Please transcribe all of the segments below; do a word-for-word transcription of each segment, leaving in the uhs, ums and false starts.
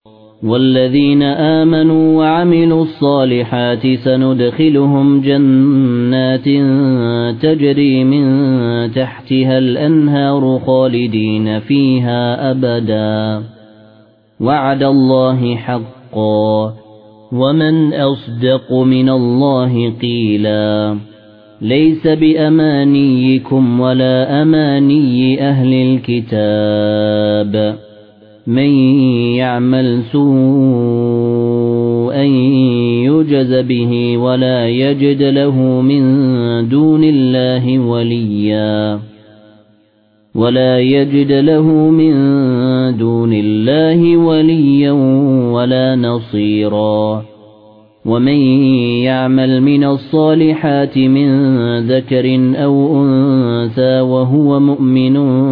والذين آمنوا وعملوا الصالحات سندخلهم جنات تجري من تحتها الأنهار خالدين فيها أبدا وعد الله حقا ومن أصدق من الله قيلا ليس بأمانيكم ولا أماني أهل الكتاب من يعمل سوءا يجز به ولا يجد له من دون الله وليا ولا يجد له من دون الله وليا ولا نصيرا ومن يعمل من الصالحات من ذكر أو أنثى وهو مؤمن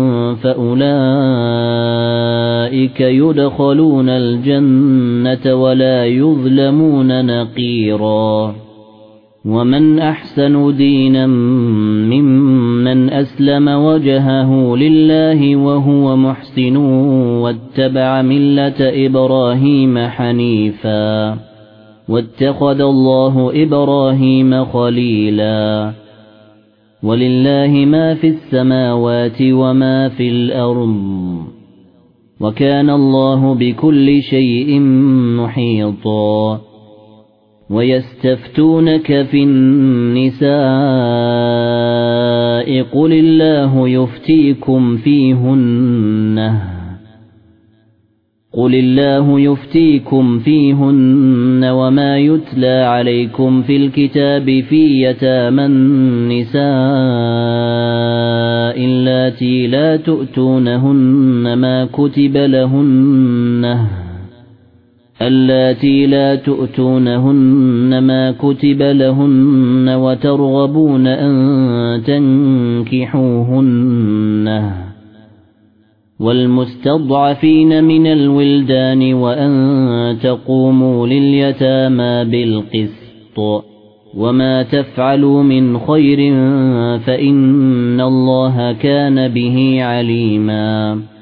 فأولئك يدخلون الجنة ولا يظلمون نقيرا ومن أحسن دينا ممن أسلم وجهه لله وهو محسن واتبع ملة إبراهيم حنيفا واتخذ الله إبراهيم خليلا ولله ما في السماوات وما في الأرض وكان الله بكل شيء محيطا ويستفتونك في النساء قل الله يفتيكم فيهن قل الله يفتيكم فيهن وما يتلى عليكم في الكتاب في يتامى النساء اللاتي لا تؤتونهن ما كتب لهن اللاتي لا تؤتونهن ما كتب لهن وترغبون أن تنكحوهن والمستضعفين من الولدان وأن تقوموا لليتامى بالقسط وما تفعلوا من خير فإن الله كان به عليما